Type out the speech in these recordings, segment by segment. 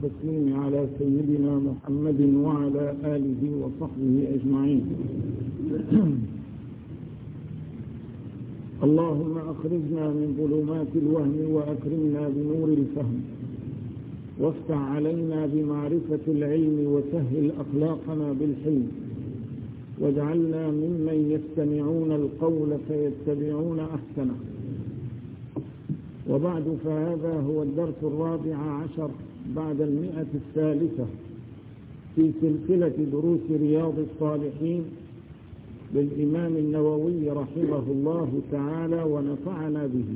التسليم على سيدنا محمد وعلى آله وصحبه أجمعين. اللهم أخرجنا من ظلمات الوهم وأكرمنا بنور الفهم، وافتح علينا بمعرفة العلم وسهل أخلاقنا بالحلم، واجعلنا ممن يستمعون القول فيتبعون أحسنه. وبعد، فهذا هو الدرس 14 بعد 100 في سلسلة دروس رياض الصالحين للإمام النووي رحمه الله تعالى ونفعنا به.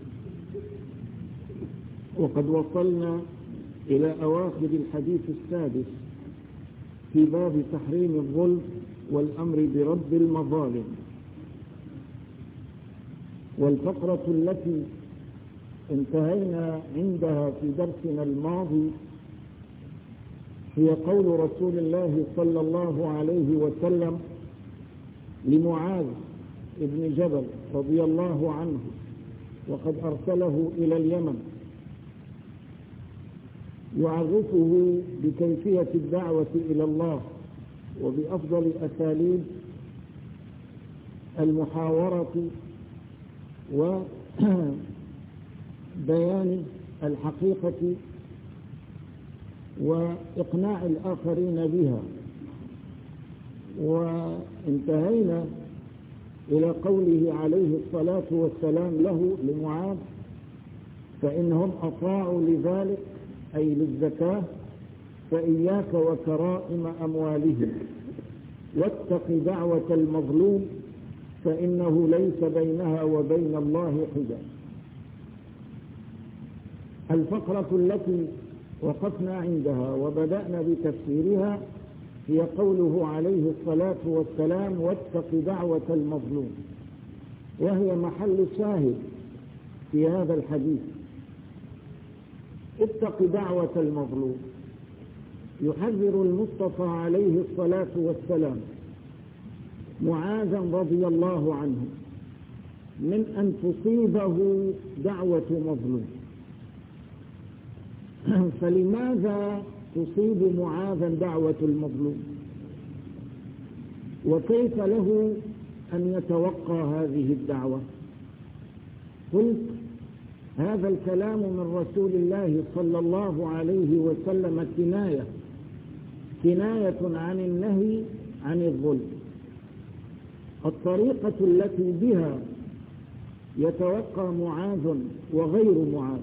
وقد وصلنا إلى أواخر الحديث السادس في باب تحريم الظلم والأمر برد المظالم. والفقرة التي انتهينا عندها في درسنا الماضي هي قول رسول الله صلى الله عليه وسلم لمعاذ بن جبل رضي الله عنه، وقد أرسله إلى اليمن يعرفه بكيفية الدعوة إلى الله وبأفضل أساليب المحاورة وبيان الحقيقة وإقناع الآخرين بها. وانتهينا إلى قوله عليه الصلاة والسلام له لمعاذ: فإنهم أطاعوا لذلك أي للزكاة فإياك وكرائم أموالهم، واتق دعوة المظلوم فإنه ليس بينها وبين الله حجاب. الفقرة التي وقفنا عندها وبدأنا بتفسيرها هي قوله عليه الصلاة والسلام: واتق دعوة المظلوم، وهي محل شاهد في هذا الحديث. اتق دعوة المظلوم، يحذر المصطفى عليه الصلاة والسلام معاذا رضي الله عنه من أن تصيبه دعوة مظلوم. فلماذا تصيب معاذا دعوة المظلوم؟ وكيف له أن يتوقى هذه الدعوة؟ قلت: هذا الكلام من رسول الله صلى الله عليه وسلم كناية عن النهي عن الظلم. الطريقة التي بها يتوقى معاذ وغير معاذ،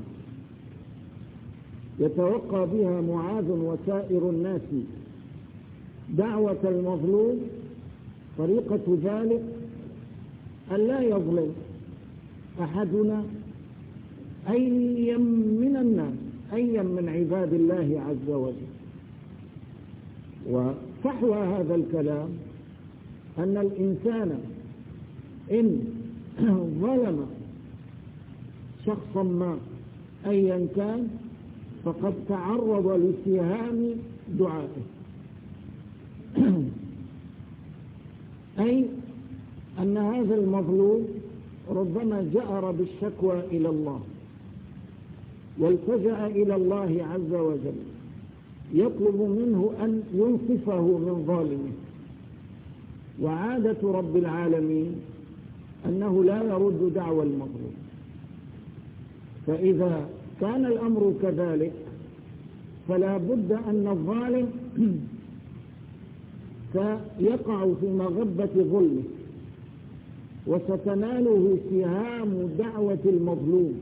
يتوقى بها معاذ وسائر الناس دعوة المظلوم، طريقة ذلك أن لا يظلم أحدنا أي من الناس، أي من عباد الله عز وجل. وفحوى هذا الكلام أن الإنسان إن ظلم شخصا ما أيا كان فقد تعرض لاتهام دعائه، أي أن هذا المظلوم ربما جأر بالشكوى إلى الله والتجأ إلى الله عز وجل يطلب منه أن ينصفه من ظالمه. وعادة رب العالمين أنه لا يرد دعوى المظلوم. فإذا كان الأمر كذلك فلا بد أن الظالم سيقع في مغبة ظلمه وستناله سهام دعوة المظلوم.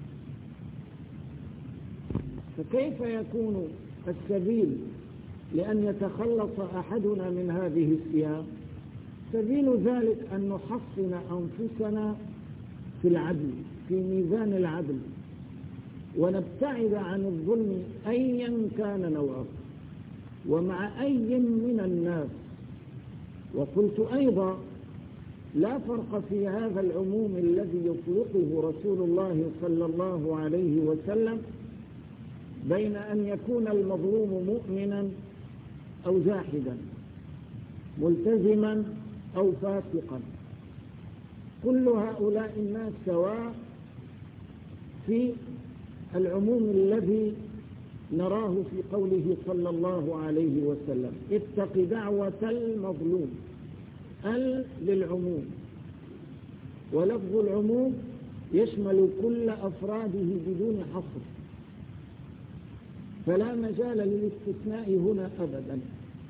فكيف يكون السبيل لأن يتخلص أحدنا من هذه السهام؟ سبيل ذلك أن نحصن أنفسنا في العدل، في ميزان العدل، ونبتعد عن الظلم أيا كان نوعه ومع أي من الناس. وقلت أيضا: لا فرق في هذا العموم الذي يطلقه رسول الله صلى الله عليه وسلم بين أن يكون المظلوم مؤمنا أو جاحدا، ملتزما أو فاسقا. كل هؤلاء الناس سواء في العموم الذي نراه في قوله صلى الله عليه وسلم: اتق دعوة المظلوم. للعموم، ولفظ العموم يشمل كل أفراده بدون حصر، فلا مجال للاستثناء هنا أبدا.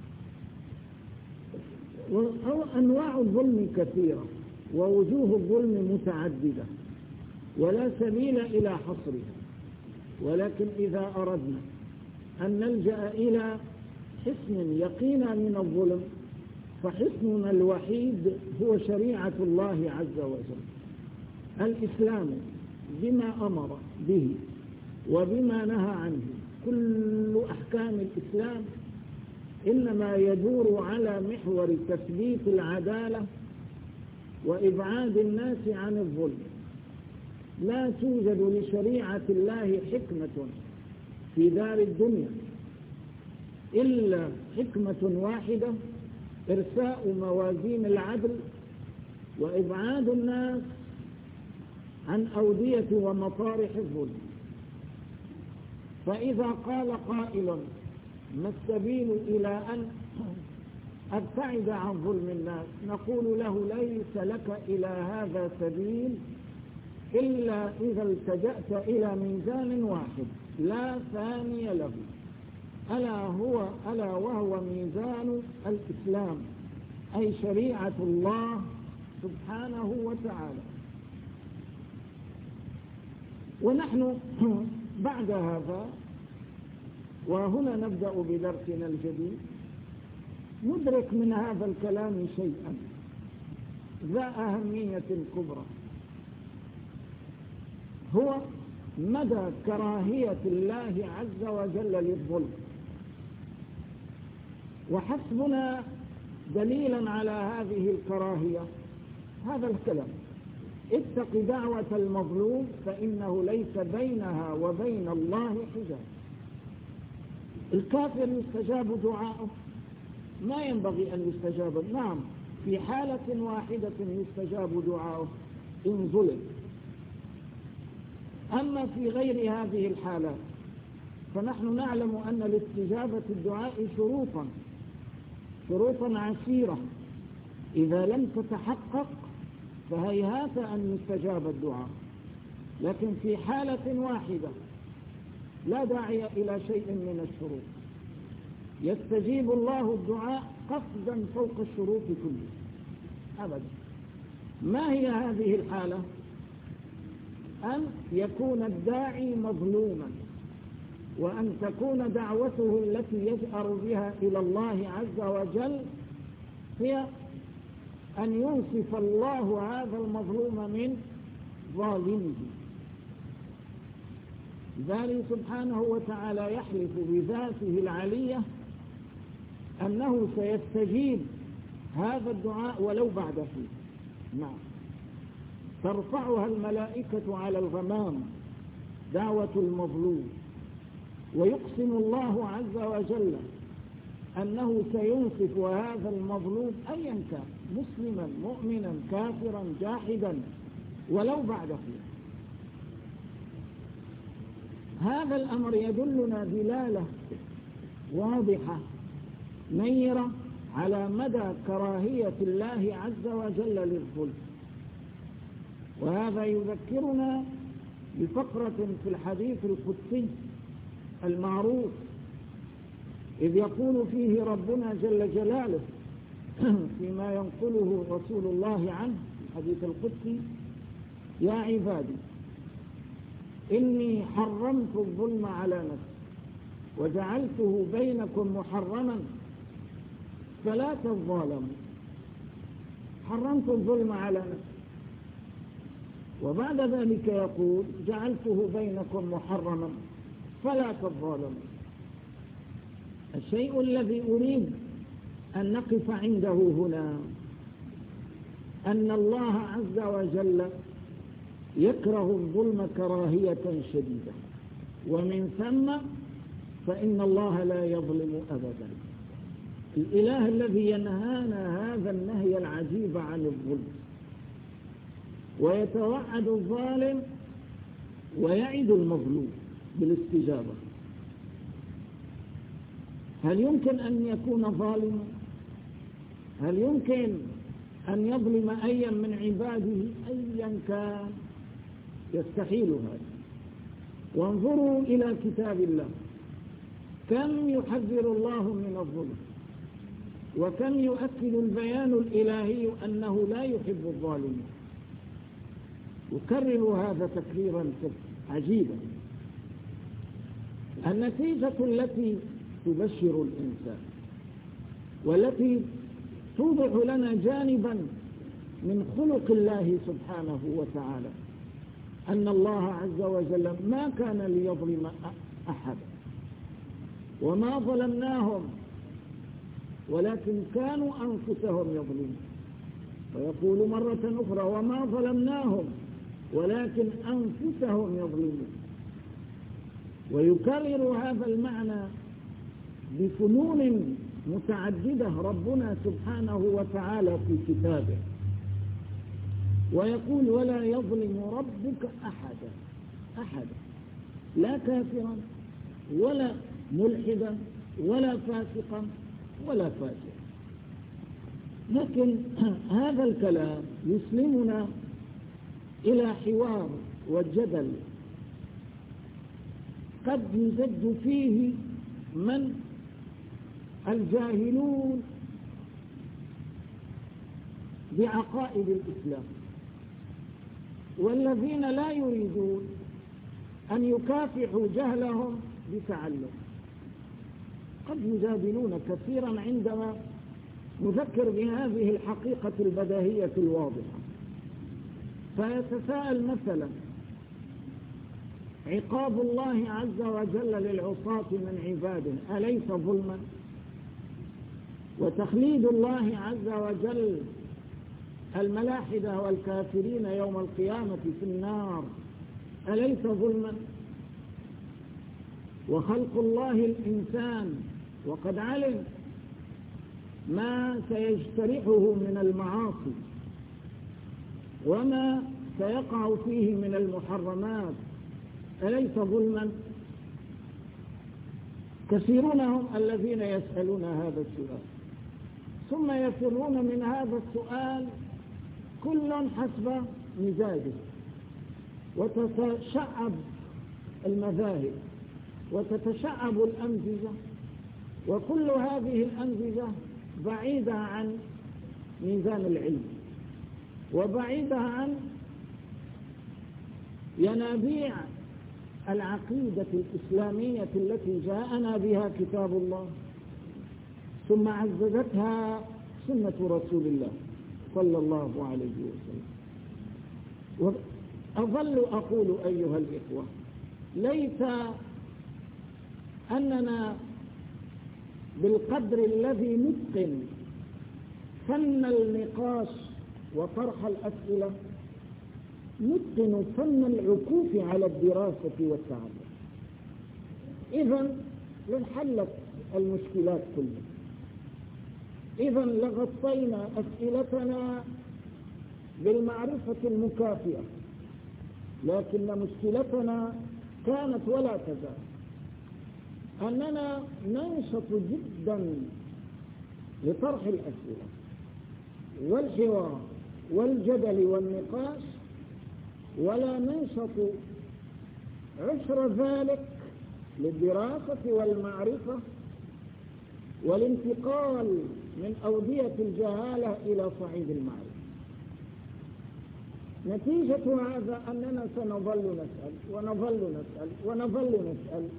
أنواع الظلم كثيرة ووجوه الظلم متعددة ولا سبيل إلى حصرها، ولكن إذا أردنا أن نلجأ إلى حصن يقينا من الظلم فحصننا الوحيد هو شريعة الله عز وجل، الإسلام بما أمر به وبما نهى عنه. كل أحكام الإسلام إنما يدور على محور تثبيت العدالة وإبعاد الناس عن الظلم. لا توجد لشريعة الله حكمة في دار الدنيا إلا حكمة واحدة: إرساء موازين العدل وإبعاد الناس عن أودية ومطارح الظلم. فإذا قال قائل: ما السبيل إلى أن أبتعد عن ظلم الناس؟ نقول له: ليس لك إلى هذا سبيل إلا إذا التجأت إلى ميزان واحد لا ثاني له، ألا وهو ميزان الإسلام، أي شريعة الله سبحانه وتعالى. ونحن بعد هذا، وهنا نبدأ بدرسنا الجديد، ندرك من هذا الكلام شيئا ذا أهمية كبرى، هو مدى كراهية الله عز وجل للظلم. وحسبنا دليلا على هذه الكراهية هذا الكلام: اتق دعوة المظلوم فإنه ليس بينها وبين الله حجاب. الكافر يستجاب دعاؤه، ما ينبغي أن يستجاب. نعم، في حالة واحدة يستجاب دعاؤه: إن ظلم. أما في غير هذه الحالات فنحن نعلم أن لاستجابة الدعاء شروطا عسيرة، إذا لم تتحقق فهيهات أن يستجاب الدعاء. لكن في حالة واحدة لا داعي إلى شيء من الشروط، يستجيب الله الدعاء قصدا فوق الشروط كلها أبدا. ما هي هذه الحالة؟ أن يكون الداعي مظلوما، وأن تكون دعوته التي يجأر بها إلى الله عز وجل هي أن ينصف الله هذا المظلوم من ظالمه. ذلك سبحانه وتعالى يحلف بذاته العلية أنه سيستجيب هذا الدعاء ولو بعد حين. نعم، ترفعها الملائكة على الغمام دعوة المظلوم، ويقسم الله عز وجل أنه سينصف هذا المظلوم أيا كان، مسلما مؤمنا كافرا جاحدا ولو بعد حين. هذا الأمر يدلنا دلالة واضحة نيرة على مدى كراهية الله عز وجل للظلم. وهذا يذكرنا بفقرة في الحديث القدسي المعروف، إذ يقول فيه ربنا جل جلاله فيما ينقله رسول الله عنه الحديث القدسي: يا عبادي إني حرمت الظلم على نفسي وجعلته بينكم محرما فلا تظالموا. حرمت الظلم على نفسي، وبعد ذلك يقول: جعلته بينكم محرما فلا تظالموا. الشيء الذي أريد أن نقف عنده هنا أن الله عز وجل يكره الظلم كراهية شديدة، ومن ثم فإن الله لا يظلم أبدا. الإله الذي ينهانا هذا النهي العجيب عن الظلم، ويتوعد الظالم ويعد المظلوم بالاستجابة. هل يمكن أن يكون ظالما؟ هل يمكن أن يظلم أيا من عباده أيا كان؟ يستحيل هذا. وانظروا إلى كتاب الله، كم يحذر الله من الظلم، وكم يؤكد البيان الإلهي أنه لا يحب الظالمين. يكرر هذا تكريرا عجيبا. النتيجة التي تبشر الإنسان والتي توضح لنا جانبا من خلق الله سبحانه وتعالى أن الله عز وجل ما كان ليظلم أحدا، وما ظلمناهم ولكن كانوا أنفسهم يظلمون. ويقول مرة أخرى وما ظلمناهم ولكن أنفسهم يظلمون. ويكرر هذا المعنى بفنون متعددة ربنا سبحانه وتعالى في كتابه، ويقول ولا يظلم ربك أحدا، لا كافرا ولا ملحدا ولا فاسقا ولا فاجرا. لكن هذا الكلام يسلمنا إلى حوار وجدل قد يزج فيه من الجاهلون بعقائد الإسلام، والذين لا يريدون أن يكافحوا جهلهم بتعلم. قد يجادلون كثيرا عندما نذكر بهذه الحقيقة البديهية الواضحة. فيتساءل مثلا عقاب الله عز وجل للعصاة من عباده أليس ظلما؟ وتخليد الله عز وجل الملاحدة والكافرين يوم القيامة في النار أليس ظلما؟ وخلق الله الإنسان وقد علم ما سيجترحه من المعاصي وما سيقع فيه من المحرمات أليس ظلما؟ كثيرون هم الذين يسألون هذا السؤال، ثم يفرون من هذا السؤال كل حسب مزاجه، وتتشعب المذاهب وتتشعب الأمزجة، وكل هذه الأمزجة بعيدة عن ميزان العلم وبعيدة عن ينابيع العقيدة الإسلامية التي جاءنا بها كتاب الله ثم عززتها سنة رسول الله صلى الله عليه وسلم. وأظل أقول أيها الإخوة ليت أننا بالقدر الذي نتقن فن النقاش وطرح الأسئلة نتقن فن العكوف على الدراسة والتعلم، إذن لانحلت المشكلات كلها، إذن لغطينا أسئلتنا بالمعرفة المكافئة. لكن مشكلتنا كانت ولا تزال أننا ننشط جدا لطرح الأسئلة والحوار والجدل والنقاش، ولا ننشط عشر ذلك للدراسة والمعرفة والانتقال من أودية الجهالة إلى صعيد المعرفة. نتيجة هذا أننا سنظل نسأل ونظل نسأل ونظل نسأل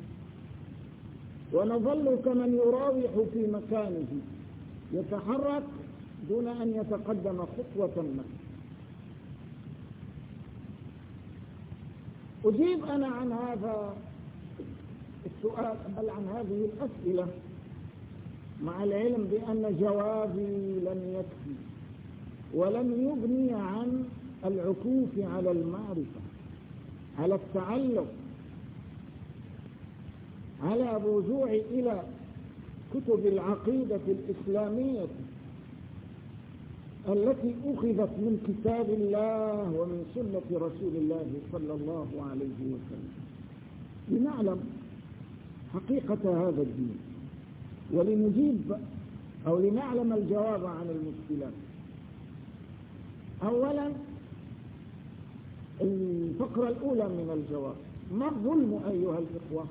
ونظل كمن يراوح في مكانه يتحرك دون أن يتقدم خطوة ما. أجيب أنا عن هذا السؤال بل عن هذه الأسئلة مع العلم بأن جوابي لم يكفي ولم يغني عن العكوف على المعرفة، على التعلم، على الرجوع إلى كتب العقيدة الإسلامية التي أخذت من كتاب الله ومن سنة رسول الله صلى الله عليه وسلم لنعلم حقيقة هذا الدين ولنجيب أو لنعلم الجواب عن المشكلات. أولا الفقرة الأولى من الجواب: ما الظلم أيها الإخوة؟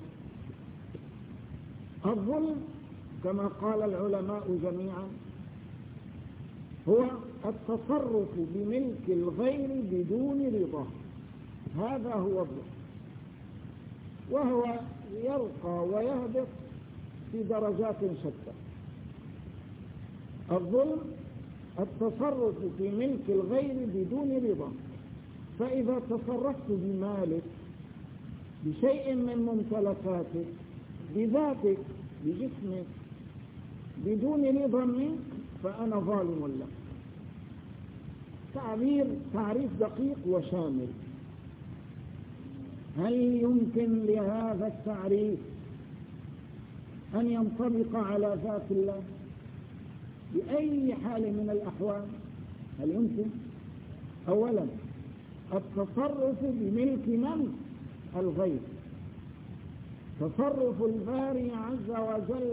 الظلم كما قال العلماء جميعا هو التصرف بملك الغير بدون رضاه، هذا هو الظلم، وهو يرقى ويهبط في درجات شتى. الظلم التصرف في ملك الغير بدون رضاه، فإذا تصرفت بمالك بشيء من ممتلكاتك بذاتك بجسمك بدون رضا منك فأنا ظالم لك. تعريف دقيق وشامل. هل يمكن لهذا التعريف أن ينطبق على ذات الله بأي حال من الأحوال؟ هل يمكن؟ أولا التصرف بملك من؟ الغير. تصرف الباري عز وجل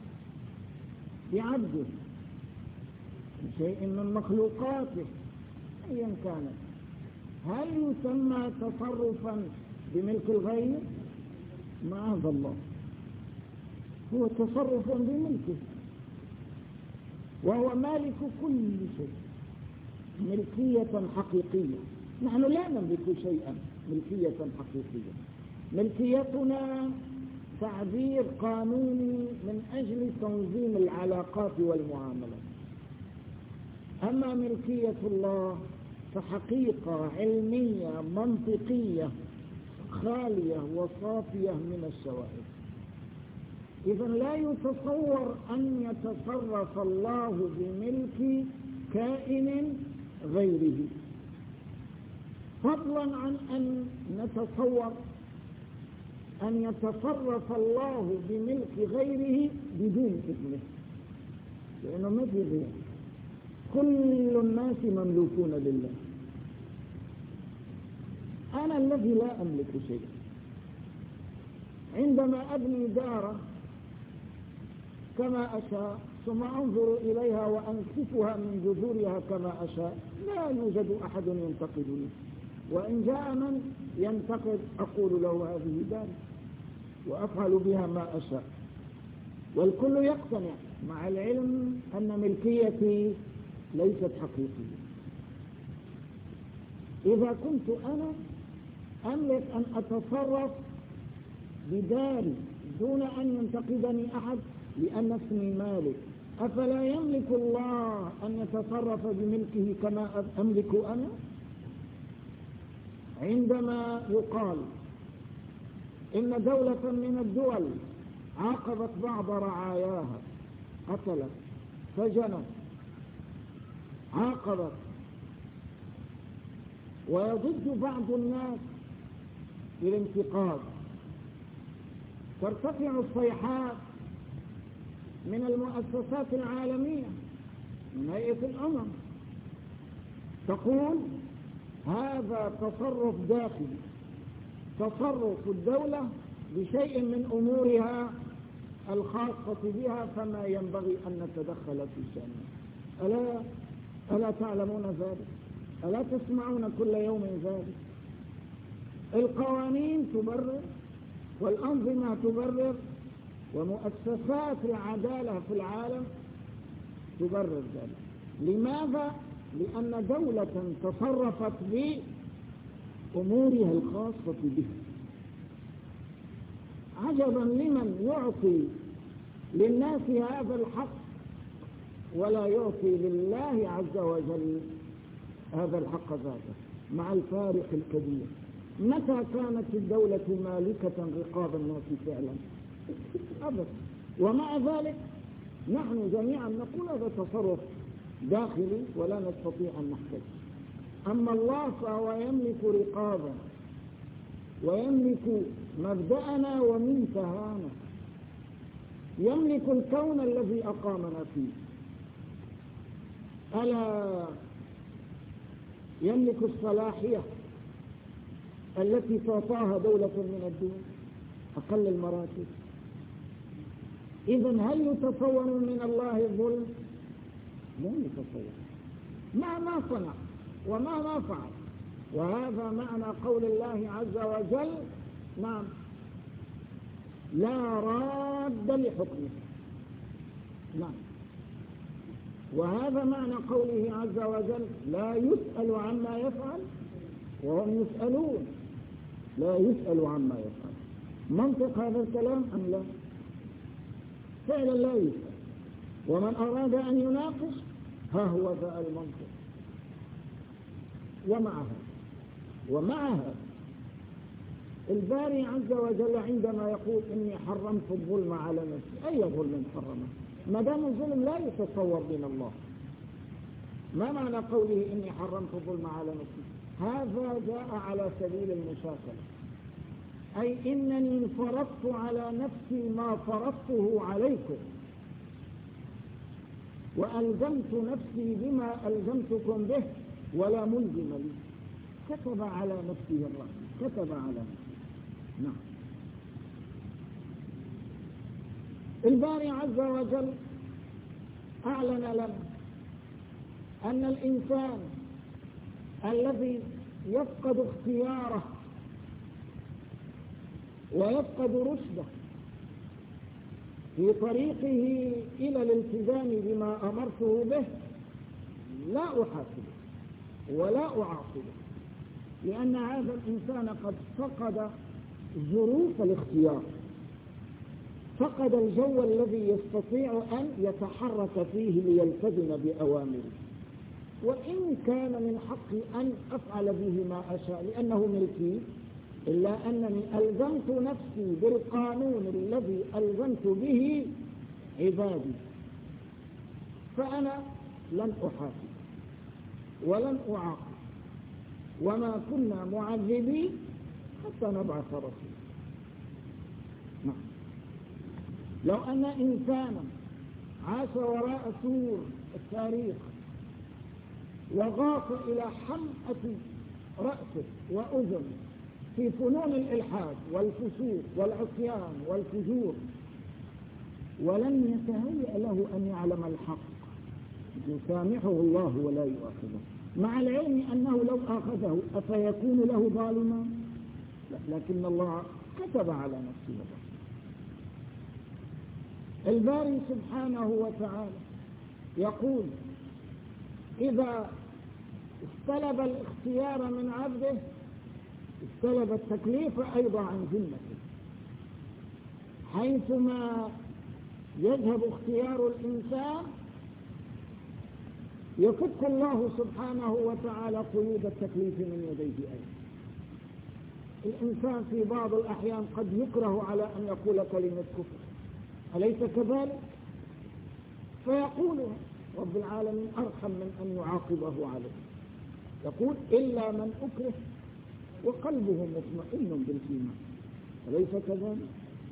بعبده بشيء من مخلوقاته أيا كانت، هل يسمى تصرفا بملك الغير؟ معاذ الله، هو تصرف بملكه، وهو مالك كل شيء ملكية حقيقية. نحن لا نملك شيئا ملكية حقيقية. ملكيتنا تعبير قانوني من أجل تنظيم العلاقات والمعاملات. أما ملكية الله فحقيقة علمية منطقية خالية وصافية من الشوائب. إذن لا يتصور أن يتصرف الله بملك كائن غيره، فضلا عن أن نتصور أن يتصرف الله بملك غيره بدون إذنه، لأنه ما في غير. كل الناس مملوكون لله. أنا الذي لا أملك شيئا، عندما أبني دارا كما أشاء ثم أنظر إليها وأنكفها من جذورها كما أشاء، لا يوجد أحد ينتقدني، وإن جاء من ينتقد أقول له هذه داري وأفعل بها ما أشاء، والكل يقتنع مع العلم أن ملكيتي ليست حقيقية. إذا كنت أنا أملك أن أتصرف بداري دون أن ينتقدني أحد لأن اسمي مالك، أفلا يملك الله أن يتصرف بملكه كما أملك أنا؟ عندما يقال إن دولة من الدول عاقبت بعض رعاياها، قتلت، سجنت، عاقبت، ويضج بعض الناس بالانتقاد، ترتفع الصيحات من المؤسسات العالمية، من هيئة الأمم، تقول هذا تصرف داخلي، تصرف الدولة بشيء من أمورها الخاصة بها، فما ينبغي أن نتدخل في شأنها. ألا تعلمون ذلك؟ ألا تسمعون كل يوم ذلك؟ القوانين تبرر والأنظمة تبرر ومؤسسات العدالة في العالم تبرر ذلك. لماذا؟ لأن دولة تصرفت بأمورها الخاصة بها. عجبا لمن يعطي للناس هذا الحق ولا يعطي لله عز وجل هذا الحق ذاته، مع الفارق الكبير. متى كانت الدولة مالكة رقاب الناس فعلا؟ أبدا. ومع ذلك نحن جميعا نقول هذا تصرف داخلي ولا نستطيع أن نحتج. أما الله فهو يملك رقابنا ويملك مبدأنا ومنتهانا، يملك الكون الذي أقامنا فيه. ألا يملك الصلاحية التي تعطاها دولة من الدول، أقل المراتب. إذن هل يتصور من الله الظلم؟ لا يتصور، ما صنع وما فعل. وهذا معنى قول الله عز وجل نعم لا راد لحكمه. نعم. وهذا معنى قوله عز وجل لا يسأل عما يفعل وهم يسألون. لا يسأل عما يفعل. منطق هذا الكلام أم لا؟ فعلا لا يسأل. ومن أراد أن يناقش ها هو ذا المنطق. ومعها الباري عز وجل عندما يقول إني حرمت الظلم على نفسي، أي ظلم حرمه؟ ما دام الظلم لا يتصور من الله. ما معنى قوله إني حرمت الظلم على نفسي؟ هذا جاء على سبيل المشاكلة، أي إنني فرضت على نفسي ما فرضته عليكم وألزمت نفسي بما ألزمتكم به ولا ملزم لي. كتب على نفسه الرحمة، كتب على نفسه. نعم. الباري عز وجل أعلن لنا أن الإنسان الذي يفقد اختياره ويفقد رشده في طريقه إلى الالتزام بما أمرته به لا أحاسبه ولا أعاقبه، لأن هذا الإنسان قد فقد ظروف الاختيار، فقد الجو الذي يستطيع أن يتحرك فيه ليلتزم بأوامره. وإن كان من حقي أن أفعل به ما أشاء لأنه ملكي، إلا أنني ألزمت نفسي بالقانون الذي ألزمت به عبادي، فأنا لن أحاسب ولن أعاقب، وما كنا معذبين حتى نبعث رسولا. نعم. لو أن إنسانا عاش وراء سور التاريخ وغاص إلى حمأة رأسه وأذنه في فنون الإلحاد والفسوق والعصيان والفجور ولم يتهيأ له أن يعلم الحق، يسامحه الله ولا يؤاخذه، مع العلم أنه لو آخذه أفيكون له ظالما؟ لا، لكن الله كتب على نفسه الرحمة. الباري سبحانه وتعالى يقول إذا استلب الاختيار من عبده استلب التكليف أيضا عن ذمته، حيثما يذهب اختيار الإنسان يفك الله سبحانه وتعالى قيود التكليف من يديه أيضا. الإنسان في بعض الأحيان قد يكره على أن يقول كلمة كفر، أليس كذلك؟ فيقولها، رب العالمين أرحم من أن يعاقبه عليه، يقول إلا من أكره وقلبه مطمئن بالإيمان، أليس كذلك؟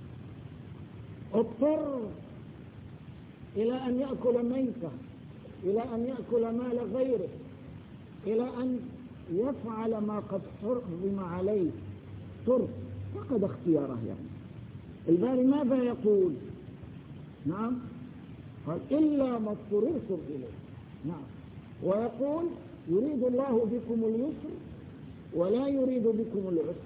اضطر إلى أن يأكل ميتة، إلى أن يأكل مال غيره، إلى أن يفعل ما قد حرم عليه، فقد اختياره. يعني الباري ماذا يقول؟ نعم، قال إلا ما اضطررتم إليه. نعم. ويقول يريد الله بكم اليسر ولا يريد بكم العسر.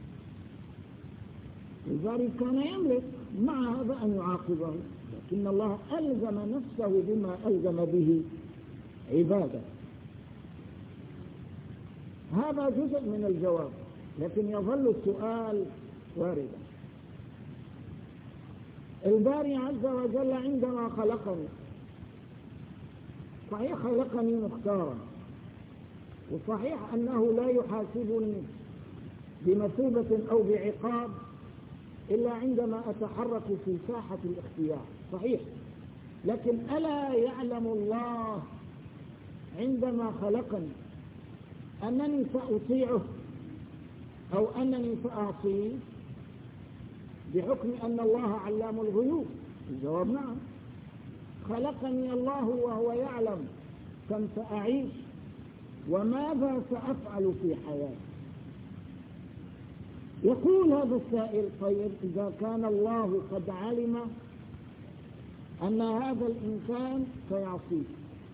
الباري كان يملك مع هذا أن يعاقبه، لكن الله ألزم نفسه بما ألزم به عباده. هذا جزء من الجواب، لكن يظل السؤال واردا. الباري عز وجل عندما خلقني صحيح خلقني مختارا، وصحيح أنه لا يحاسبني بمثوبة أو بعقاب إلا عندما أتحرك في ساحة الاختيار، صحيح، لكن ألا يعلم الله عندما خلقني أنني سأطيعه أو أنني سأعصيه بحكم أن الله علام الغيوب؟ الجواب نعم. خلقني الله وهو يعلم كم سأعيش وماذا سأفعل في حياتي. يقول هذا السائل طيب إذا كان الله قد علم أن هذا الإنسان سيعصيه،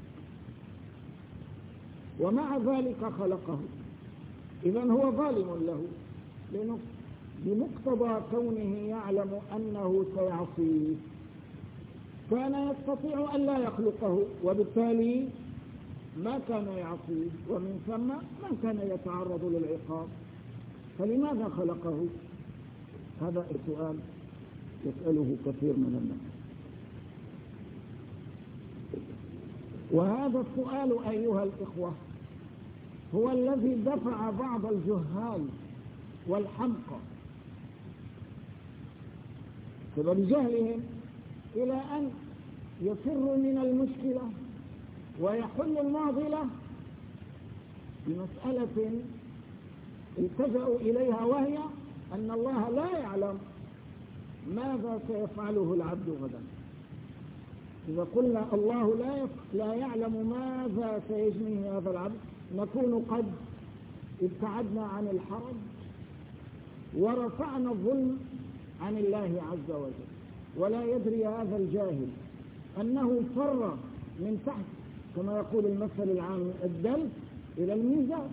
ومع ذلك خلقه. إذن هو ظالم له، لأنه بمقتضى كونه يعلم أنه سيعصيه كان يستطيع أن لا يخلقه، وبالتالي ما كان يعصيه، ومن ثم ما كان يتعرض للعقاب. فلماذا خلقه؟ هذا السؤال يسأله كثير من الناس. وهذا السؤال أيها الإخوة هو الذي دفع بعض الجهال والحمقى بسبب جهلهم إلى أن يفروا من المشكلة ويحل المعضلة بمسألة التجأوا إليها، وهي أن الله لا يعلم ماذا سيفعله العبد غدا. إذا قلنا الله لا يعلم ماذا سيجنيه هذا العبد نكون قد ابتعدنا عن الحرج ورفعنا الظلم عن الله عز وجل. ولا يدري هذا الجاهل أنه فر من تحت، كما يقول المثل العام، الدلف إلى الميزان،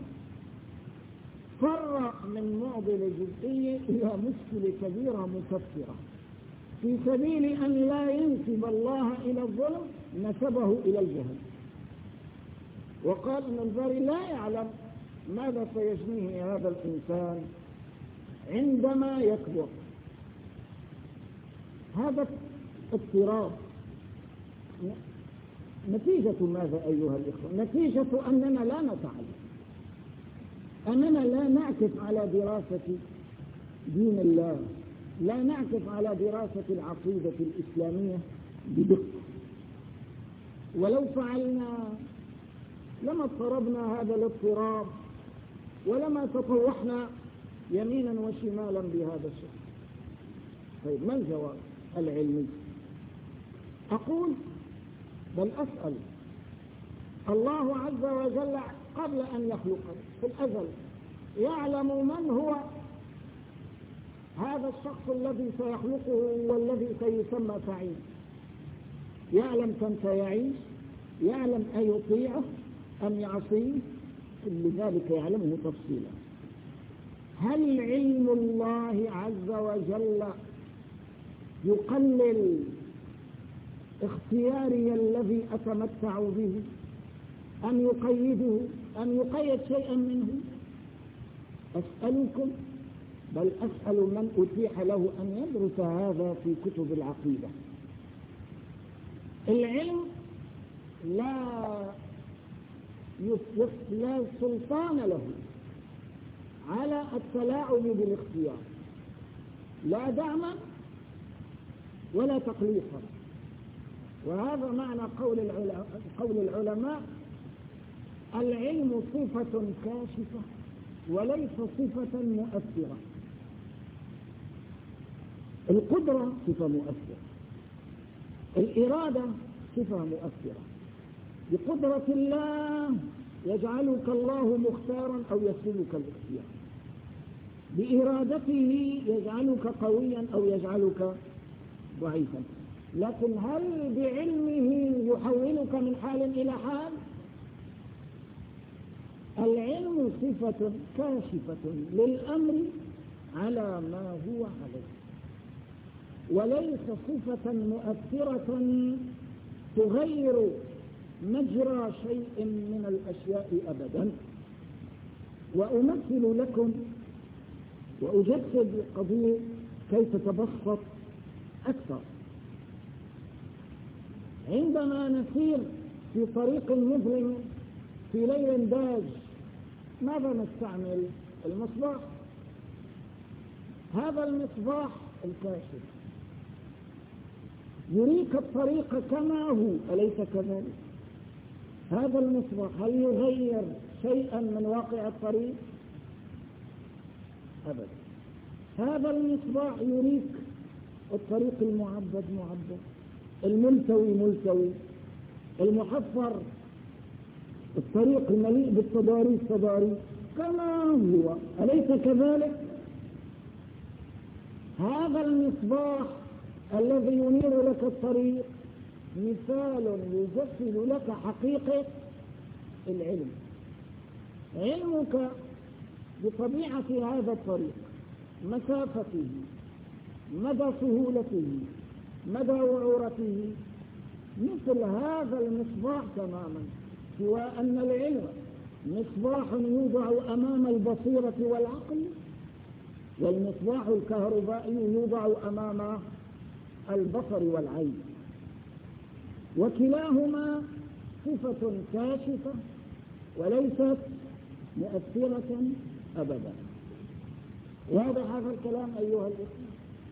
فر من معضلة جزئية إلى مشكلة كبيرة مكفرة. في سبيل أن لا ينسب الله إلى الظلم نسبه إلى الجهل، وقال أن الباري لا يعلم ماذا سيجنيه هذا الإنسان عندما يكبر. هذا اضطراب نتيجة ماذا أيها الإخوة؟ نتيجة أننا لا نتعلم، أننا لا نعكف على دراسة دين الله، لا نعكف على دراسة العقيدة الإسلامية بدقة. ولو فعلنا لما اضطربنا هذا الاضطراب ولما تطوحنا يمينا وشمالا بهذا الشيء. طيب ما الجواب العلمي؟ أقول بل أسأل الله عز وجل قبل أن يخلقه في الأزل يعلم من هو هذا الشخص الذي سيخلقه والذي سيسمى سعيد، يعلم كم سيعيش، يعلم أيطيعه أم يعصيه، كل ذلك يعلمه تفصيلا. هل علم الله عز وجل يقلل اختياري الذي أتمتع به أم يقيده أم يقيد شيئا منه؟ أسألكم بل أسأل من أتيح له أن يدرس هذا في كتب العقيدة. العلم لا سلطان له على التلاعب بالاختيار، لا دعما ولا تقليصا. وهذا معنى قول العلماء: العلم صفة كاشفة وليس صفة مؤثرة. القدرة صفة مؤثرة، الإرادة صفة مؤثرة. بقدرة الله يجعلك الله مختارا أو يسلبك الاختيار، بإرادته يجعلك قويا أو يجعلك ضعيفا. لكن هل بعلمه يحولك من حال إلى حال؟ العلم صفة كاشفة للأمر على ما هو عليه، وليس صفة مؤثرة تغير مجرى شيء من الأشياء أبدا. وأمثل لكم وأجسد القضية كي تتبسط أكثر. عندما نسير في طريق مظلم في ليل داج ماذا نستعمل؟ المصباح. هذا المصباح الكاشف يريك الطريق كما هو، أليس كذلك؟ هذا المصباح هل يغير شيئا من واقع الطريق؟ أبدا. هذا المصباح يريك الطريق المعبد معبد، الملتوي ملتوي، المحفر، الطريق المليء بالتضاريس تضاريس كما هو، أليس كذلك؟ هذا المصباح الذي ينير لك الطريق مثال يجسد لك حقيقة العلم. علمك بطبيعة هذا الطريق، مسافته، مدى سهولته، مدى وعورته، مثل هذا المصباح تماما، سوى أن العلم مصباح يوضع أمام البصيرة والعقل، والمصباح الكهربائي يوضع أمام البصر والعين، وكلاهما صفة كاشفة وليست مؤثرة أبدا. واضح هذا الكلام أيها الإخوة؟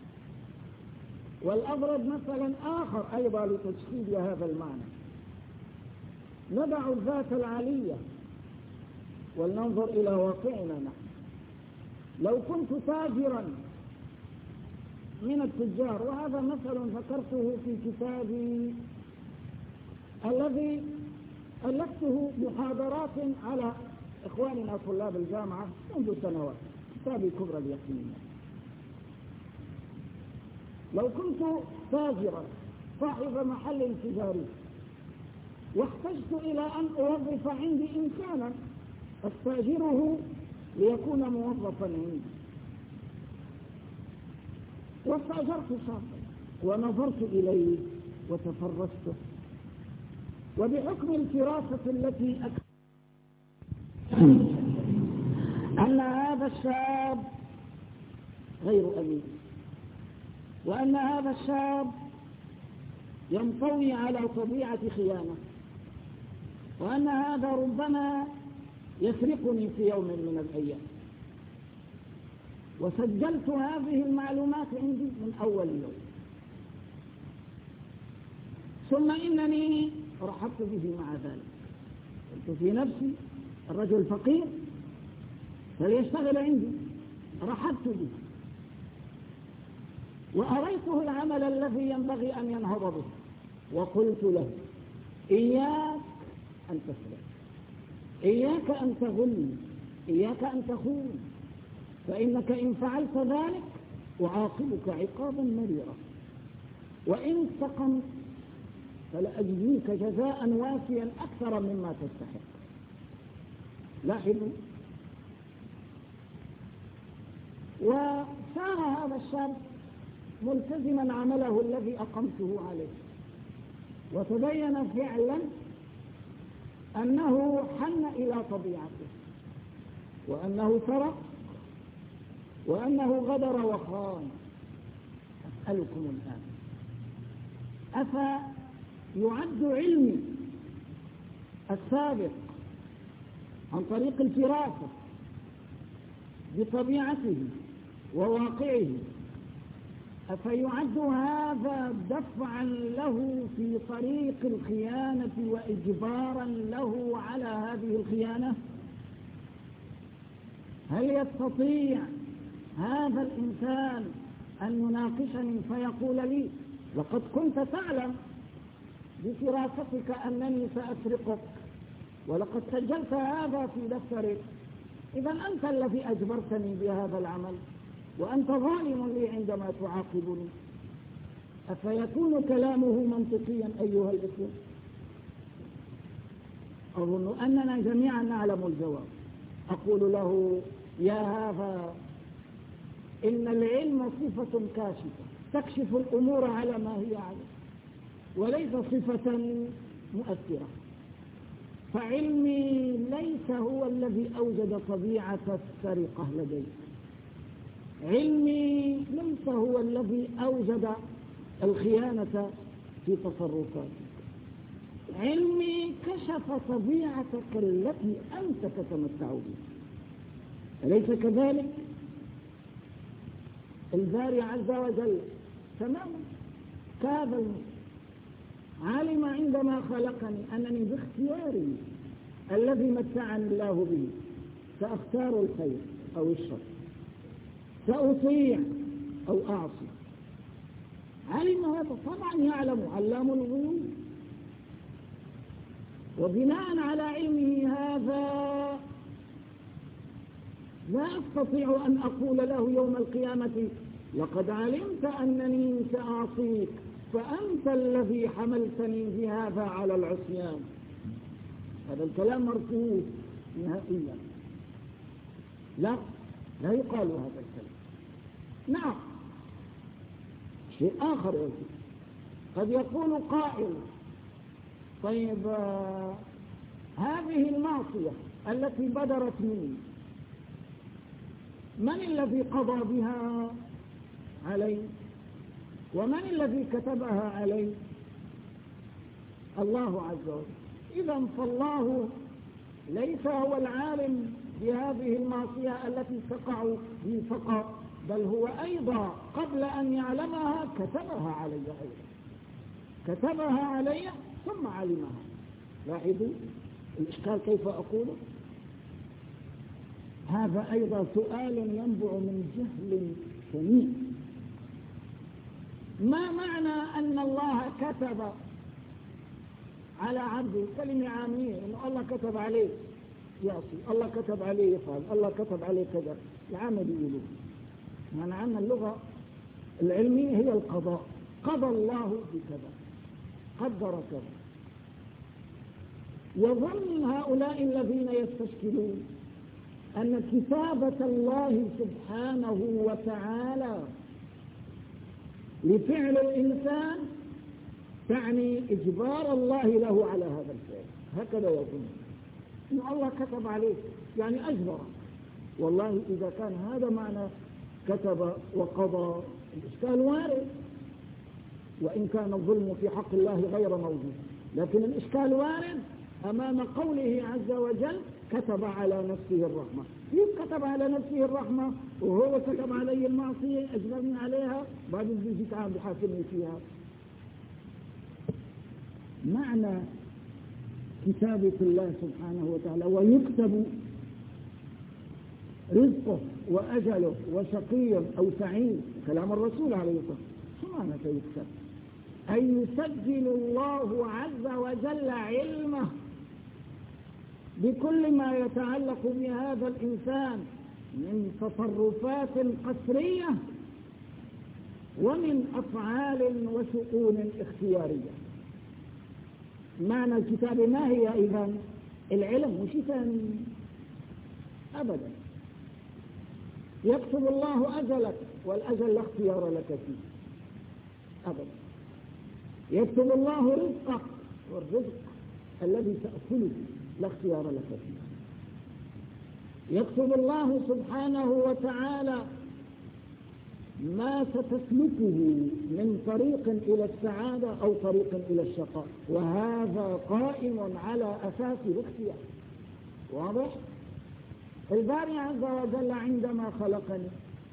والأضرب مثلا آخر أيضا لتجسيد هذا المعنى. ندع الذات العالية ولننظر إلى واقعنا نحن. لو كنت تاجرا من التجار، وهذا مثل ذكرته في كتابي الذي ألفته محاضرات على إخواننا طلاب الجامعة منذ سنوات، كتابي كبرى اليقين. لو كنت تاجرا صاحب محل تجاري واحتجت إلى أن أوظف عندي إنسانا أستأجره ليكون موظفا عندي، واستأجرت شخصا ونظرت إليه وتفرسته، وبحكم الفراسة التي أن هذا الشاب غير أمين، وأن هذا الشاب ينطوي على طبيعة خيانة، وأن هذا ربما يسرقني في يوم من الأيام، وسجلت هذه المعلومات عندي من أول يوم، ثم إنني رحبت به مع ذلك. قلت في نفسي الرجل فقير فليشتغل عندي، رحبت به وأريته العمل الذي ينبغي أن ينهض به، وقلت له إياك أن تسرق، إياك أن تغل، إياك أن تخون، فإنك إن فعلت ذلك أعاقبك عقابا مريرا، وإن استقمت فلأجزيك جزاء وافيا أكثر مما تستحق. لاحظوا، وصار هذا الشاب ملتزما عمله الذي أقمته عليه، وتبين فعلا أنه حن إلى طبيعته، وأنه سرق، وأنه غدر وخان. أسألكم الآن، أفيعد علمي السابق عن طريق الفراسة بطبيعته وواقعه، أفيعد هذا دفعا له في طريق الخيانة وإجبارا له على هذه الخيانة؟ هل يستطيع هذا الإنسان أن يناقشني فيقول لي لقد كنت تعلم بفراستك أنني سأسرقك، ولقد سجلت هذا في دفترك، إذا أنت الذي أجبرتني بهذا العمل، وأنت ظالم لي عندما تعاقبني؟ أفيكون كلامه منطقيا أيها الإخوة؟ أظن أننا جميعا نعلم الجواب. أقول له يا هذا، إن العلم صفة كاشفة تكشف الأمور على ما هي عليه، وليس صفة مؤثرة. فعلمي ليس هو الذي أوجد طبيعة السرقة لدي، علمي ليس هو الذي أوجد الخيانة في تصرفاتك، علمي كشف طبيعتك التي أنت تتمتع بها، أليس كذلك؟ الباري عز وجل تماما كهذا علم عندما خلقني أنني باختياري الذي متعني الله به سأختار الخير أو الشر، سأطيع أو أعصي. علم هذا، طبعا يعلم علام الغيوب، وبناء على علمه هذا لا أستطيع أن أقول له يوم القيامة لقد علمت أنني سأعصيك فأنت الذي حملتني بهذا على العصيان. هذا الكلام مرفوض نهائيا، لا يقال هذا الكلام. نعم، شيء آخر يقول، قد يقول قائل طيب هذه المعصية التي بدرت مني من الذي قضى بها علي ومن الذي كتبها علي؟ الله عز وجل. إذا فالله ليس هو العالم بهذه المعصية التي تقع به فقط، بل هو أيضا قبل أن يعلمها كتبها علي أيضا، كتبها علي ثم علمها. لاحظوا الإشكال كيف أقوله. هذا أيضا سؤال ينبع من جهل شنيع. ما معنى أن الله كتب على عبده؟ كلمة عامية، إنه الله كتب عليه يعصي، الله كتب عليه يفعل، الله كتب عليه كذا. العامة بيقولوا معنى عن اللغة العلمية هي القضاء، قضى الله بكذا، قدر كذا. يظن هؤلاء الذين يستشكلون أن كتابة الله سبحانه وتعالى لفعل الإنسان تعني إجبار الله له على هذا الفعل. هكذا يظن إن الله كتب عليه يعني أجبر. والله إذا كان هذا معنى كتب وقضى الإشكال وارد، وإن كان الظلم في حق الله غير موجود، لكن الإشكال وارد أمام قوله عز وجل كتب على نفسه الرحمة. كيف كتب على نفسه الرحمة وهو كتب علي المعصية أجبرني عليها بعد الزيجي تعالى بحاكمني فيها؟ معنى كتابة الله سبحانه وتعالى ويكتب رزقه وأجله وشقي أو سعيد، كلام الرسول عليه الصلاة والسلام. شو معنى سيكتب؟ أن يسجل الله عز وجل علمه بكل ما يتعلق بهذا الإنسان من تصرفات قسرية ومن أفعال وشؤون اختيارية. معنى الكتاب ما هي إذن؟ العلم، مش ثاني أبدا. يكتب الله أجلك والأجل لا اختيار لك فيه أبدا. يكتب الله رزقك والرزق الذي تأكله لا اختيار لك فيه. يكتب الله سبحانه وتعالى ما ستسلكه من طريق إلى السعادة أو طريق إلى الشقاء، وهذا قائم على أساس الاختيار. واضح؟ الباري عز وجل عندما خلقني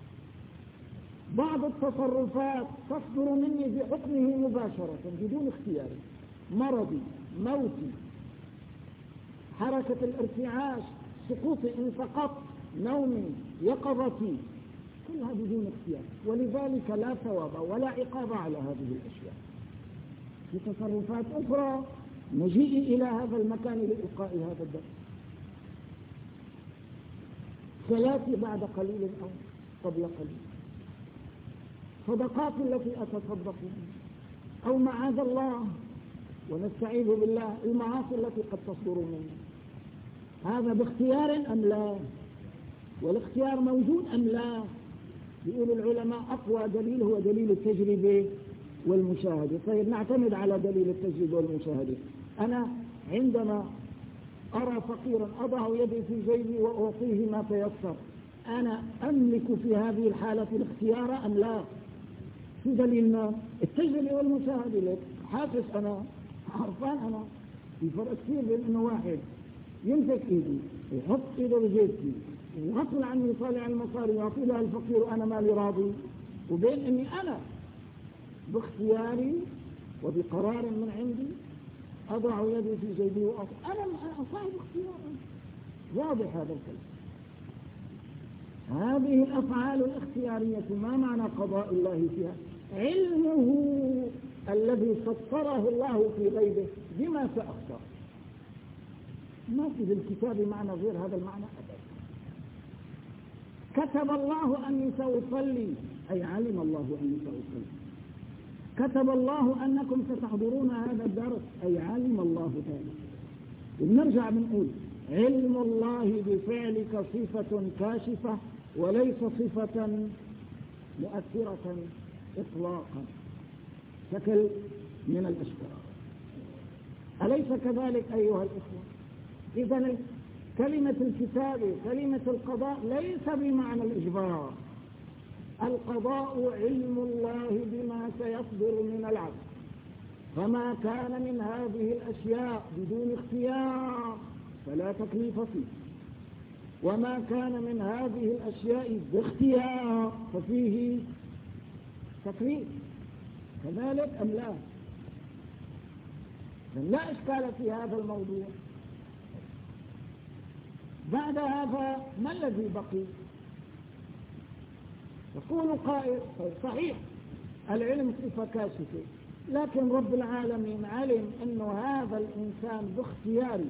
بعض التصرفات تصدر مني بحكمه مباشرة بدون اختياري، مرضي، موتي، حركة الارتعاش، سقوطي إن سقطت، نومي، يقظتي، كلها بدون اختيار، ولذلك لا ثواب ولا عقاب على هذه الأشياء. في تصرفات أخرى مجيئي إلى هذا المكان لإلقاء هذا الدرس، صلاتي بعد قليل أو قبل قليل، صدقاتي التي أتصدق بها، أو معاذ الله ونستعيذ بالله المعاصي التي قد تصدر مني، هذا باختيار أم لا؟ والاختيار موجود أم لا؟ يقول العلماء أقوى دليل هو دليل التجربة والمشاهدة. طيب نعتمد على دليل التجربة والمشاهدة. أنا عندما أرى فقيرا أضع يدي في جيبي وأعطيه ما تيسر، أنا أملك في هذه الحالة الاختيار أم لا؟ في دليل ما؟ التجربة والمشاهدة. لك حاسس أنا، عرفان أنا، في فرق كثير بين أنه واحد يمسك إيدي يحط إيده بجيبتي وغصب عني يطالع المصاري ويعطي لها الفقير وأنا مالي راضي، وبين أني أنا باختياري وبقرار من عندي أضع يدي في جيبي وأعطي. أنا صاحب اختيار. واضح هذا الكلام. هذه الأفعال الاختيارية ما معنى قضاء الله فيها؟ علمه الذي سطره الله في غيبه بما سأختار. ما في الكتاب معنى غير هذا المعنى أبدا. كتب الله أني سأصلي، أي علم الله أني سأصلي. كتب الله أنكم ستحضرون هذا الدرس، أي علم الله ذلك. ونرجع بنقول علم الله بفعلك صفة كاشفة وليس صفة مؤثرة إطلاقا شكل من الأشكال. أليس كذلك أيها الإخوة؟ إذن كلمة الكتاب كلمة القضاء ليس بمعنى الإجبار. القضاء علم الله بما سيصدر من العبد، فما كان من هذه الأشياء بدون اختيار فلا تكليف فيه، وما كان من هذه الأشياء باختيار ففيه تكليف. كذلك أم لا؟ لا إشكال في هذا الموضوع. بعد هذا ما الذي بقي؟ يقول قائل صحيح العلم صفة كاشفة، لكن رب العالمين علم أنه هذا الإنسان باختياره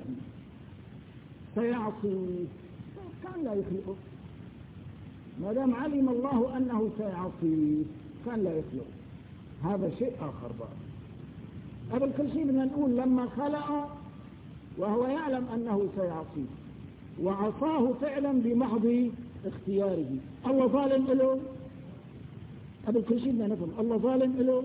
سيعصي، كان لا يخلقه. ما دام علم الله أنه سيعصي كان لا يخلقه. هذا شيء آخر بقى. قبل كل شيء بدنا نقول لما خلقه وهو يعلم أنه سيعصي وعصاه فعلا بمحض اختياره، الله ظالم له؟ قبل كل شيء بدنا نفهم الله ظالم له؟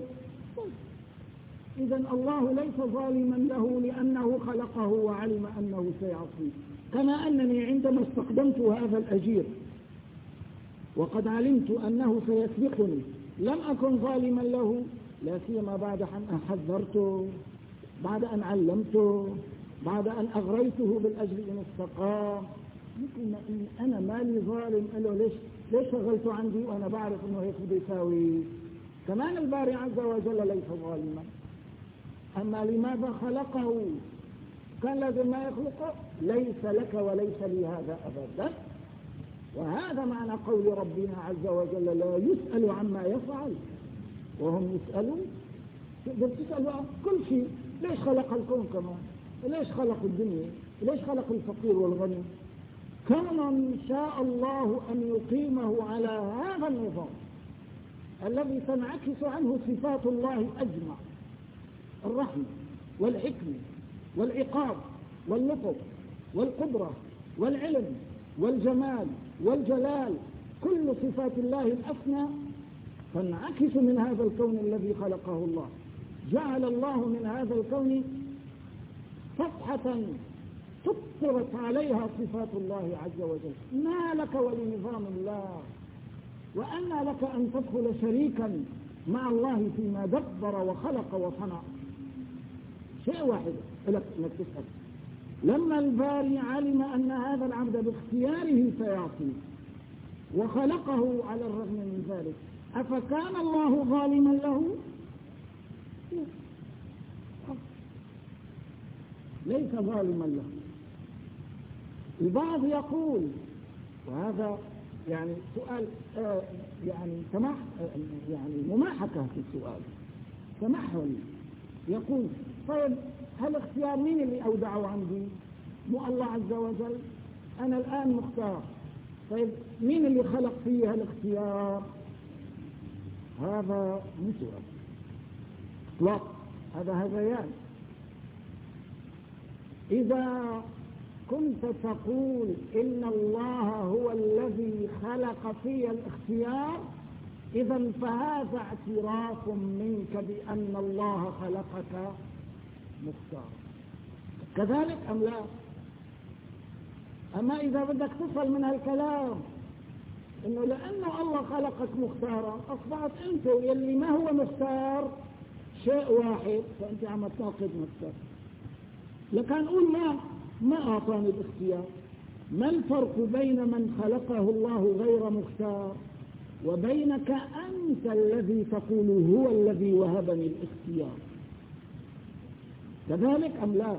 إذن الله ليس ظالما له لأنه خلقه وعلم أنه سيعصي. كما أنني عندما استخدمت هذا الأجير وقد علمت أنه سيسبقني لم أكن ظالما له، لا سيما بعد أن حذرته، بعد أن علمته، بعد أن أغريته بالأجر إن استقام. يمكن أنا مالي ظالم له، ليش شغلته عندي وأنا بعرف أنه هيك بده يساوي. كمان الباري عز وجل ليس ظالما. أما لماذا خلقه؟ كان لازم ما يخلقه؟ ليس لك وليس لي هذا أبدا. وهذا معنى قول ربنا عز وجل لا يسأل عما يفعل وهم يسألون. تقدر تسأل كل شيء، ليش خلق الكون كمان؟ ليش خلق الدنيا؟ ليش خلق الفقير والغني؟ كان شاء الله أن يقيمه على هذا النظام الذي تنعكس عنه صفات الله أجمع: الرحمة والحكمة والعقاب واللطف والقدرة والعلم والجمال والجلال، كل صفات الله الأسمى تنعكس من هذا الكون الذي خلقه الله. جعل الله من هذا الكون صفحة سطرت عليها صفات الله عز وجل. ما لك ولنظام الله، وأنى لك أن تدخل شريكا مع الله فيما دبر وخلق وصنع؟ شيء واحد لك انك تسأل. لما الباري علم أن هذا العبد باختياره سيعصي وخلقه على الرغم من ذلك، أفكان الله ظالما له؟ ليس ظالما له. البعض يقول، وهذا يعني سؤال يعني مماحكة في السؤال، تمحل، يقول طيب هل اختيار مين اللي أودعه عندي؟ مو الله عز وجل؟ أنا الآن مختار، طيب مين اللي خلق فيه الاختيار؟ هذا مو سؤال اطلاق، هذا هذيان. إذا كنت تقول إن الله هو الذي خلق في الاختيار، إذا فهذا اعتراف منك بأن الله خلقك مختار. كذلك أم لا؟ أما إذا بدك تصل من هالكلام إنه لأنه الله خلقك مختارا أصبحت أنت يلي ما هو مختار شيء واحد، فأنت عم تناقض نفسك. لكن نقول ما أعطاني الاختيار. ما الفرق بين من خلقه الله غير مختار وبينك أنت الذي تقول هو الذي وهبني الاختيار؟ كذلك أم لا؟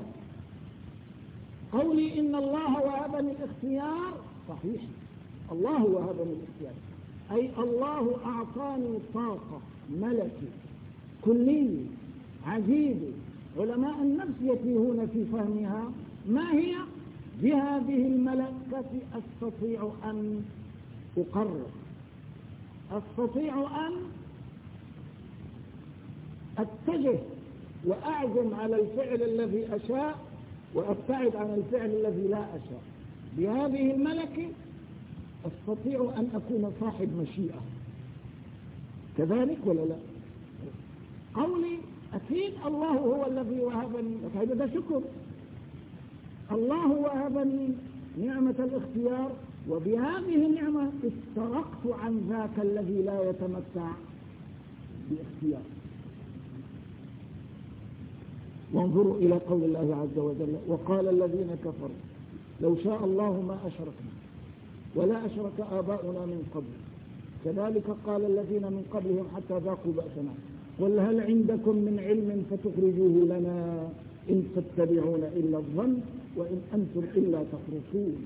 قولي إن الله وهبني الاختيار صحيح، الله وهبني الاختيار، أي الله أعطاني طاقة ملكة كلية عجيبة. علماء النفس يتيهون في فهمها. ما هي؟ بهذه الملكة أستطيع أن أقرر، أستطيع أن أتجه وأعزم على الفعل الذي أشاء وأبتعد عن الفعل الذي لا أشاء. بهذه الملكة أستطيع أن أكون صاحب مشيئة، كذلك ولا لا؟ قولي أكيد الله هو الذي وهبني، هذا شكر. الله وهبني نعمة الاختيار، وبهذه النعمة استرقت عن ذاك الذي لا يتمتع باختيار. وانظروا إلى قول الله عز وجل: وقال الذين كفروا لو شاء الله ما أشركنا ولا أشرك آباؤنا من قبل كذلك قال الذين من قبلهم حتى ذاقوا بأسنا قل هل عندكم من علم فتخرجوه لنا إن تتبعون إلا الظن وإن أنتم إلا تخرصون.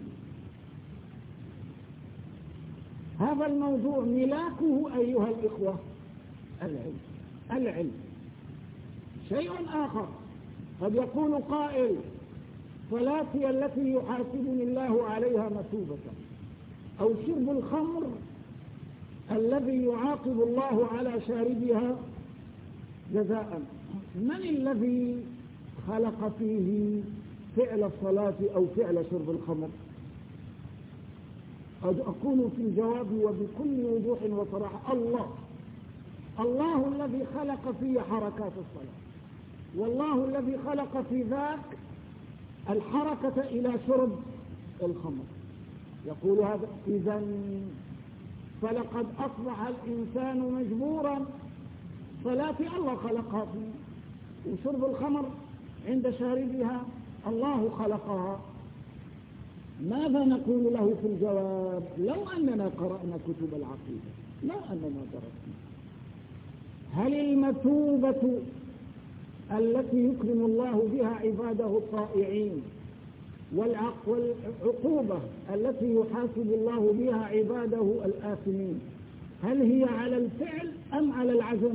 هذا الموضوع ملاكه أيها الإخوة العلم. شيء آخر، قد يقول قائل: صلاتي التي يحاسبني الله عليها مثوبة، أو شرب الخمر الذي يعاقب الله على شاربها جزاء. من الذي خلق فيه فعل الصلاة أو فعل شرب الخمر؟ قد أقول في الجواب وبكل وضوح وصراحة: الله الذي خلق فيه حركات الصلاة، والله الذي خلق في ذاك الحركة إلى شرب الخمر. يقول هذا: إذن فلقد أصبح الإنسان مجبورا، صلاة الله خلقها فيه، وشرب الخمر عند شاربها الله خلقها. ماذا نقول له في الجواب؟ لو أننا قرأنا كتب العقيدة، لو أننا درسنا، هل المثوبة التي يكرم الله بها عباده الطائعين والعقوبة التي يحاسب الله بها عباده الآثمين، هل هي على الفعل أم على العزم؟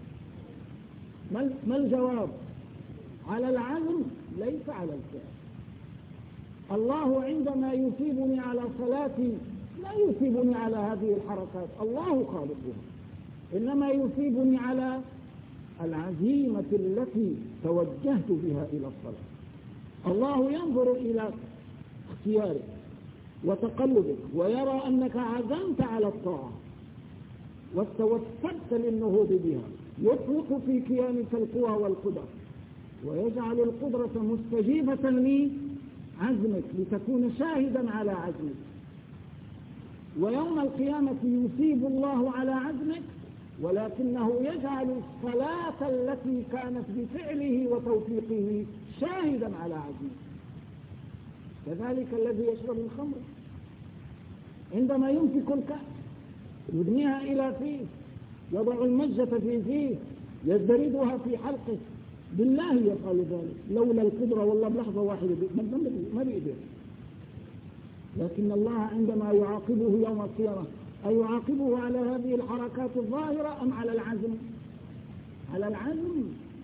ما الجواب؟ على العزم، ليس على الفعل. الله عندما يثيبني على صلاتي لا يثيبني على هذه الحركات، الله خالقها، إنما يثيبني على العزيمة التي توجهت بها إلى الصلاة. الله ينظر إلى اختيارك وتقلبك ويرى أنك عزمت على الطاعة واستوفدت للنهوض بها، يطلق في كيانك القوى والقدر ويجعل القدرة مستجيبة لعزمك لتكون شاهدا على عزمك. ويوم القيامة يثيب الله على عزمك، ولكنه يجعل الصلاة التي كانت بفعله وتوفيقه شاهدا على عزمه. كذلك الذي يشرب الخمر عندما يمسك الكأس يدنيها إلى فيه، يضع المجة في فيه، يزدردها في حلقه، بالله يفعل ذلك، لولا القدرة والله بلحظة واحدة ما بيقدر. لكن الله عندما يعاقبه يوم القيامة أيعاقبه على هذه الحركات الظاهرة أم على العزم؟ على العزم،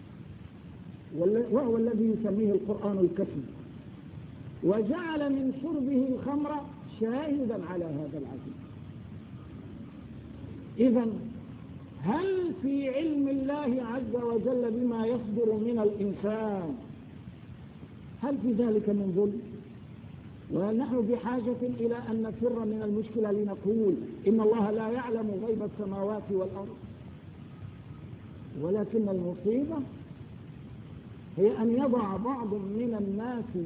وهو الذي يسميه القرآن الكفي، وجعل من شربه الخمر شاهدا على هذا العزم. إذن هل في علم الله عز وجل بما يصدر من الإنسان هل في ذلك من ظلم؟ ونحن بحاجة إلى أن نفر من المشكلة لنقول إن الله لا يعلم غيب السماوات والأرض، ولكن المصيبة هي أن يضع بعض من الناس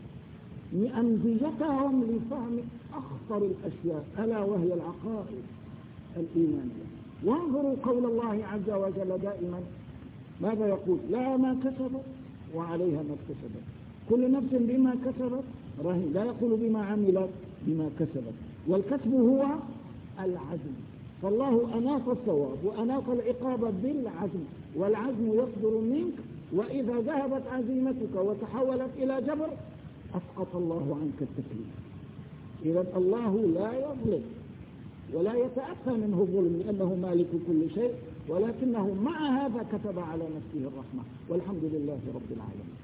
أنبيتهم لفهم أخطر الأشياء ألا وهي العقائد الإيمانية. وانظروا قول الله عز وجل دائما ماذا يقول؟ لا ما كسبت وعليها ما اكتسبت، كل نفس بما كسبت رهين، لا يقول بما عملت، بما كسبت. والكسب هو العزم، فالله أناط الثواب وأناط العقاب بالعزم، والعزم يصدر منك، وإذا ذهبت عزيمتك وتحولت إلى جبر أسقط الله عنك التكليف. إذا الله لا يظلم ولا يتأتى منه ظلم لأنه مالك كل شيء، ولكنه مع هذا كتب على نفسه الرحمة، والحمد لله رب العالمين.